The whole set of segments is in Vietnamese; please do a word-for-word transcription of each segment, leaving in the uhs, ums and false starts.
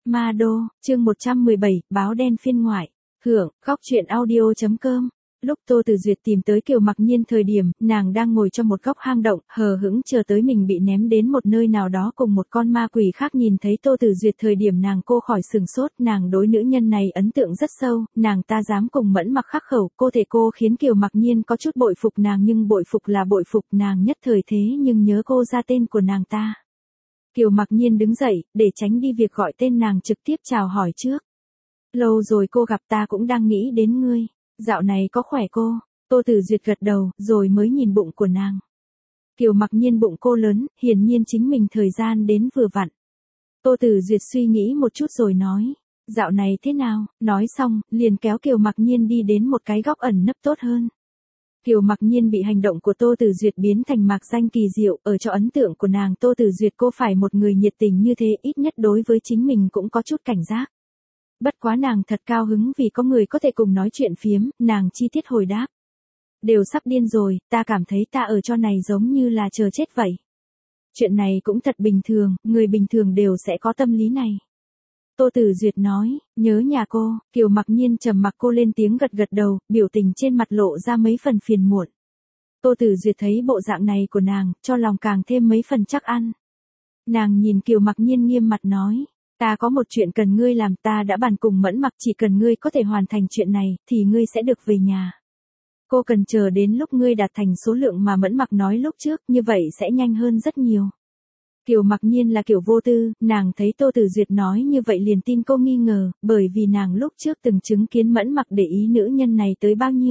Ma Đô, chương một trăm mười bảy, báo đen phiên ngoại. Hưởng, góc truyện audio.com. Lúc Tô Tử Duyệt tìm tới Kiều Mặc Nhiên thời điểm, nàng đang ngồi trong một góc hang động, hờ hững chờ tới mình bị ném đến một nơi nào đó cùng một con ma quỷ khác. Nhìn thấy Tô Tử Duyệt thời điểm nàng cô khỏi sừng sốt, nàng đối nữ nhân này ấn tượng rất sâu, nàng ta dám cùng Mẫn Mặc khắc khẩu, cô thể cô khiến Kiều Mặc Nhiên có chút bội phục nàng, nhưng bội phục là bội phục nàng nhất thời thế nhưng nhớ cô ra tên của nàng ta. Kiều Mặc Nhiên đứng dậy, để tránh đi việc gọi tên nàng trực tiếp chào hỏi trước. Lâu rồi cô gặp, ta cũng đang nghĩ đến ngươi. Dạo này có khỏe cô? Tô Tử Duyệt gật đầu, rồi mới nhìn bụng của nàng. Kiều Mặc Nhiên bụng cô lớn, hiển nhiên chính mình thời gian đến vừa vặn. Tô Tử Duyệt suy nghĩ một chút rồi nói, dạo này thế nào? Nói xong, liền kéo Kiều Mặc Nhiên đi đến một cái góc ẩn nấp tốt hơn. Kiều Mặc Nhiên bị hành động của Tô Tử Duyệt biến thành mạc danh kỳ diệu, ở cho ấn tượng của nàng Tô Tử Duyệt cô phải một người nhiệt tình như thế, ít nhất đối với chính mình cũng có chút cảnh giác. Bất quá nàng thật cao hứng vì có người có thể cùng nói chuyện phiếm, nàng chi tiết hồi đáp. Đều sắp điên rồi, ta cảm thấy ta ở cho này giống như là chờ chết vậy. Chuyện này cũng thật bình thường, người bình thường đều sẽ có tâm lý này. Tô Tử Duyệt nói, nhớ nhà cô. Kiều Mặc Nhiên trầm mặc, cô lên tiếng gật gật đầu, biểu tình trên mặt lộ ra mấy phần phiền muộn. Tô Tử Duyệt thấy bộ dạng này của nàng, cho lòng càng thêm mấy phần chắc ăn. Nàng nhìn Kiều Mặc Nhiên nghiêm mặt nói, ta có một chuyện cần ngươi làm, ta đã bàn cùng Mẫn Mặc, chỉ cần ngươi có thể hoàn thành chuyện này, thì ngươi sẽ được về nhà. Cô cần chờ đến lúc ngươi đạt thành số lượng mà Mẫn Mặc nói lúc trước, như vậy sẽ nhanh hơn rất nhiều. Kiều Mặc Nhiên là kiểu vô tư, nàng thấy Tô Tử Duyệt nói như vậy liền tin cô nghi ngờ, bởi vì nàng lúc trước từng chứng kiến Mẫn Mặc để ý nữ nhân này tới bao nhiêu.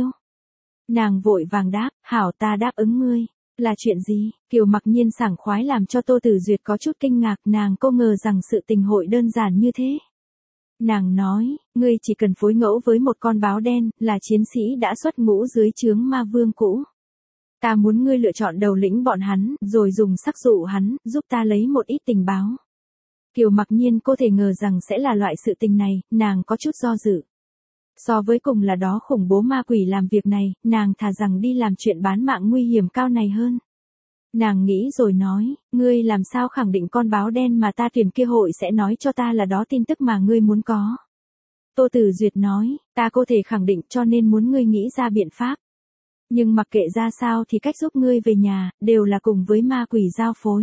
Nàng vội vàng đáp, hảo, ta đáp ứng ngươi. Là chuyện gì? Kiều Mặc Nhiên sảng khoái làm cho Tô Tử Duyệt có chút kinh ngạc, nàng cô ngờ rằng sự tình hội đơn giản như thế. Nàng nói, ngươi chỉ cần phối ngẫu với một con báo đen, là chiến sĩ đã xuất ngũ dưới trướng ma vương cũ. Ta muốn ngươi lựa chọn đầu lĩnh bọn hắn, rồi dùng sắc dụ hắn, giúp ta lấy một ít tình báo. Kiều Mặc Nhiên cô thể ngờ rằng sẽ là loại sự tình này, nàng có chút do dự. So với cùng là đó khủng bố ma quỷ làm việc này, nàng thà rằng đi làm chuyện bán mạng nguy hiểm cao này hơn. Nàng nghĩ rồi nói, ngươi làm sao khẳng định con báo đen mà ta tuyển kia hội sẽ nói cho ta là đó tin tức mà ngươi muốn có. Tô Tử Duyệt nói, ta có thể khẳng định, cho nên muốn ngươi nghĩ ra biện pháp. Nhưng mặc kệ ra sao thì cách giúp ngươi về nhà, đều là cùng với ma quỷ giao phối.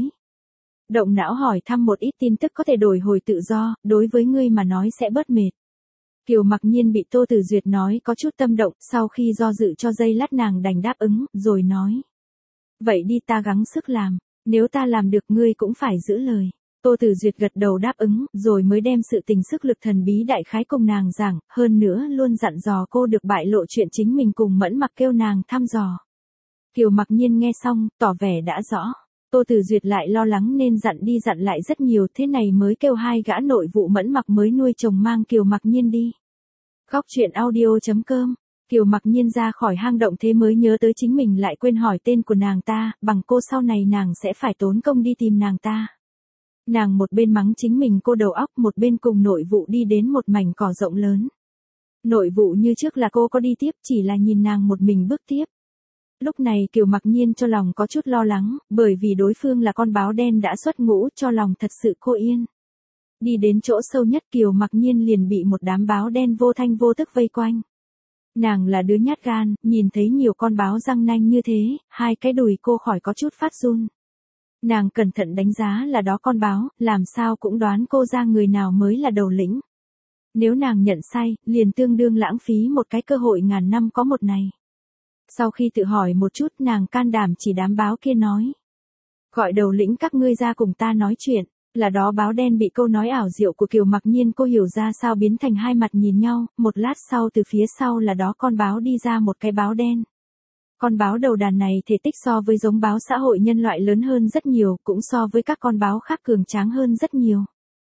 Động não hỏi thăm một ít tin tức có thể đổi hồi tự do, đối với ngươi mà nói sẽ bớt mệt. Kiều Mặc Nhiên bị Tô Tử Duyệt nói có chút tâm động, sau khi do dự cho giây lát nàng đành đáp ứng, rồi nói. Vậy đi, ta gắng sức làm, nếu ta làm được ngươi cũng phải giữ lời. Tô Tử Duyệt gật đầu đáp ứng, rồi mới đem sự tình sức lực thần bí đại khái cùng nàng giảng, hơn nữa luôn dặn dò cô được bại lộ chuyện chính mình cùng Mẫn Mặc kêu nàng thăm dò. Kiều Mặc Nhiên nghe xong, tỏ vẻ đã rõ. Tô Tử Duyệt lại lo lắng nên dặn đi dặn lại rất nhiều, thế này mới kêu hai gã nội vụ Mẫn Mặc mới nuôi chồng mang Kiều Mặc Nhiên đi. Góc truyện audio.com. Kiều Mặc Nhiên ra khỏi hang động thế mới nhớ tới chính mình lại quên hỏi tên của nàng ta, bằng cô sau này nàng sẽ phải tốn công đi tìm nàng ta. Nàng một bên mắng chính mình cô đầu óc, một bên cùng nội vụ đi đến một mảnh cỏ rộng lớn. Nội vụ như trước là cô có đi tiếp, chỉ là nhìn nàng một mình bước tiếp. Lúc này Kiều Mặc Nhiên cho lòng có chút lo lắng, bởi vì đối phương là con báo đen đã xuất ngũ, cho lòng thật sự cô yên. Đi đến chỗ sâu nhất Kiều Mặc Nhiên liền bị một đám báo đen vô thanh vô tức vây quanh. Nàng là đứa nhát gan, nhìn thấy nhiều con báo răng nanh như thế, hai cái đùi cô khỏi có chút phát run. Nàng cẩn thận đánh giá là đó con báo, làm sao cũng đoán cô ra người nào mới là đầu lĩnh. Nếu nàng nhận sai, liền tương đương lãng phí một cái cơ hội ngàn năm có một này. Sau khi tự hỏi một chút, nàng can đảm chỉ đám báo kia nói. Gọi đầu lĩnh các ngươi ra cùng ta nói chuyện. Là đó báo đen bị câu nói ảo diệu của Kiều Mặc Nhiên cô hiểu ra sao biến thành hai mặt nhìn nhau, một lát sau từ phía sau là đó con báo đi ra một cái báo đen. Con báo đầu đàn này thể tích so với giống báo xã hội nhân loại lớn hơn rất nhiều, cũng so với các con báo khác cường tráng hơn rất nhiều.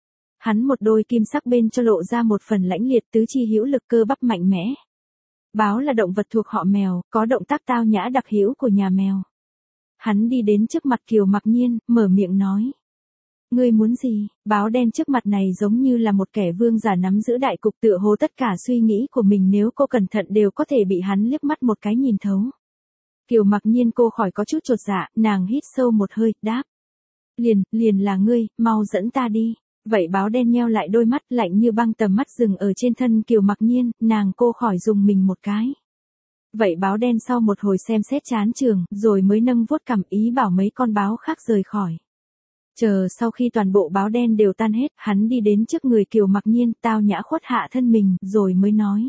Hắn một đôi kim sắc bên cho lộ ra một phần lãnh liệt, tứ chi hữu lực, cơ bắp mạnh mẽ. Báo là động vật thuộc họ mèo, có động tác tao nhã đặc hữu của nhà mèo. Hắn đi đến trước mặt Kiều Mặc Nhiên, mở miệng nói. Ngươi muốn gì? Báo đen trước mặt này giống như là một kẻ vương giả nắm giữ đại cục, tựa hồ tất cả suy nghĩ của mình nếu cô cẩn thận đều có thể bị hắn liếc mắt một cái nhìn thấu. Kiều Mặc Nhiên cô khỏi có chút chột dạ, nàng hít sâu một hơi, đáp. Liền, liền là ngươi, mau dẫn ta đi. Vậy báo đen nheo lại đôi mắt lạnh như băng, tầm mắt dừng ở trên thân Kiều Mặc Nhiên, nàng cô khỏi dùng mình một cái. Vậy báo đen sau một hồi xem xét chán trường, rồi mới nâng vuốt cằm ý bảo mấy con báo khác rời khỏi. Chờ sau khi toàn bộ báo đen đều tan hết, hắn đi đến trước người Kiều Mặc Nhiên, tao nhã khuất hạ thân mình, rồi mới nói.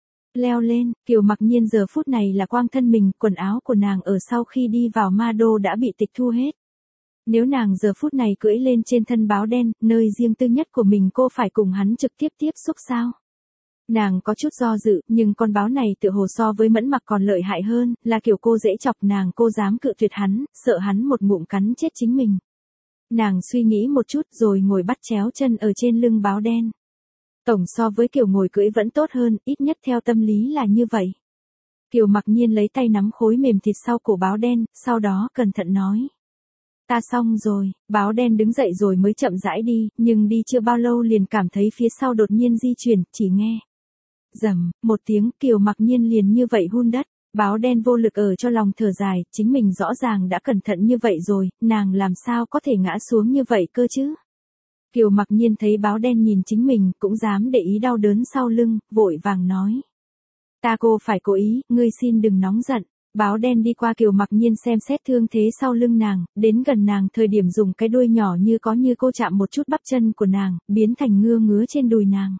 Leo lên. Kiều Mặc Nhiên giờ phút này là quang thân mình, quần áo của nàng ở sau khi đi vào ma đô đã bị tịch thu hết. Nếu nàng giờ phút này cưỡi lên trên thân báo đen, nơi riêng tư nhất của mình, cô phải cùng hắn trực tiếp tiếp xúc sao? Nàng có chút do dự, nhưng con báo này tựa hồ so với Mẫn Mặc còn lợi hại hơn, là kiểu cô dễ chọc, nàng cô dám cự tuyệt hắn, sợ hắn một ngụm cắn chết chính mình. Nàng suy nghĩ một chút rồi ngồi bắt chéo chân ở trên lưng báo đen. Tổng so với kiểu ngồi cưỡi vẫn tốt hơn, ít nhất theo tâm lý là như vậy. Kiều Mặc Nhiên lấy tay nắm khối mềm thịt sau cổ báo đen, sau đó cẩn thận nói. Ta xong rồi. Báo đen đứng dậy rồi mới chậm rãi đi, nhưng đi chưa bao lâu liền cảm thấy phía sau đột nhiên di chuyển, chỉ nghe. Rầm, một tiếng, Kiều Mặc Nhiên liền như vậy hun đất. Báo đen vô lực ở cho lòng thở dài, chính mình rõ ràng đã cẩn thận như vậy rồi, nàng làm sao có thể ngã xuống như vậy cơ chứ? Kiều Mặc Nhiên thấy báo đen nhìn chính mình, cũng dám để ý đau đớn sau lưng, vội vàng nói. Ta cô phải cố ý, ngươi xin đừng nóng giận. Báo đen đi qua Kiều Mặc Nhiên xem xét thương thế sau lưng nàng, đến gần nàng thời điểm dùng cái đuôi nhỏ như có như cô chạm một chút bắp chân của nàng, biến thành ngưa ngứa trên đùi nàng.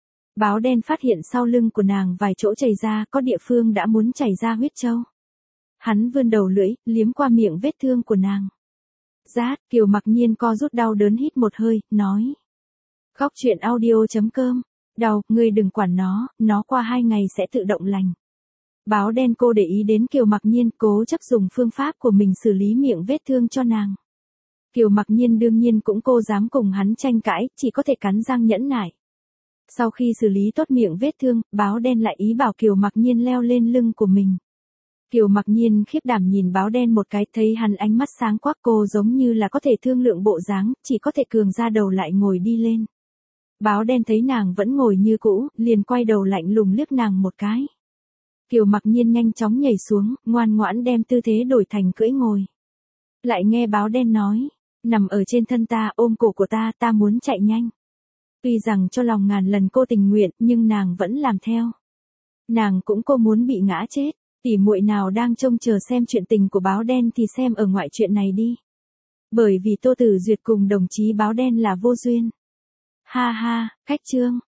Báo đen phát hiện sau lưng của nàng vài chỗ chảy ra, có địa phương đã muốn chảy ra huyết trâu. Hắn vươn đầu lưỡi, liếm qua miệng vết thương của nàng. Rát, Kiều Mặc Nhiên co rút đau đớn hít một hơi, nói. Góc truyện audio chấm com. Đau, ngươi đừng quản nó, nó qua hai ngày sẽ tự động lành. Báo đen cô để ý đến Kiều Mặc Nhiên, cố chấp dùng phương pháp của mình xử lý miệng vết thương cho nàng. Kiều Mặc Nhiên đương nhiên cũng cô dám cùng hắn tranh cãi, chỉ có thể cắn răng nhẫn nại. Sau khi xử lý tốt miệng vết thương, báo đen lại ý bảo Kiều Mặc Nhiên leo lên lưng của mình. Kiều Mặc Nhiên khiếp đảm nhìn báo đen một cái, thấy hắn ánh mắt sáng quắc, cô giống như là có thể thương lượng bộ dáng, chỉ có thể cường ra đầu lại ngồi đi lên. Báo đen thấy nàng vẫn ngồi như cũ, liền quay đầu lạnh lùng liếc nàng một cái. Kiều Mặc Nhiên nhanh chóng nhảy xuống, ngoan ngoãn đem tư thế đổi thành cưỡi ngồi. Lại nghe báo đen nói, nằm ở trên thân ta, ôm cổ của ta, ta muốn chạy nhanh. Tuy rằng cho lòng ngàn lần cô tình nguyện, nhưng nàng vẫn làm theo. Nàng cũng cô muốn bị ngã chết, tỉ muội nào đang trông chờ xem chuyện tình của báo đen thì xem ở ngoại chuyện này đi. Bởi vì Tô Tử Duyệt cùng đồng chí báo đen là vô duyên. Ha ha, cách chương.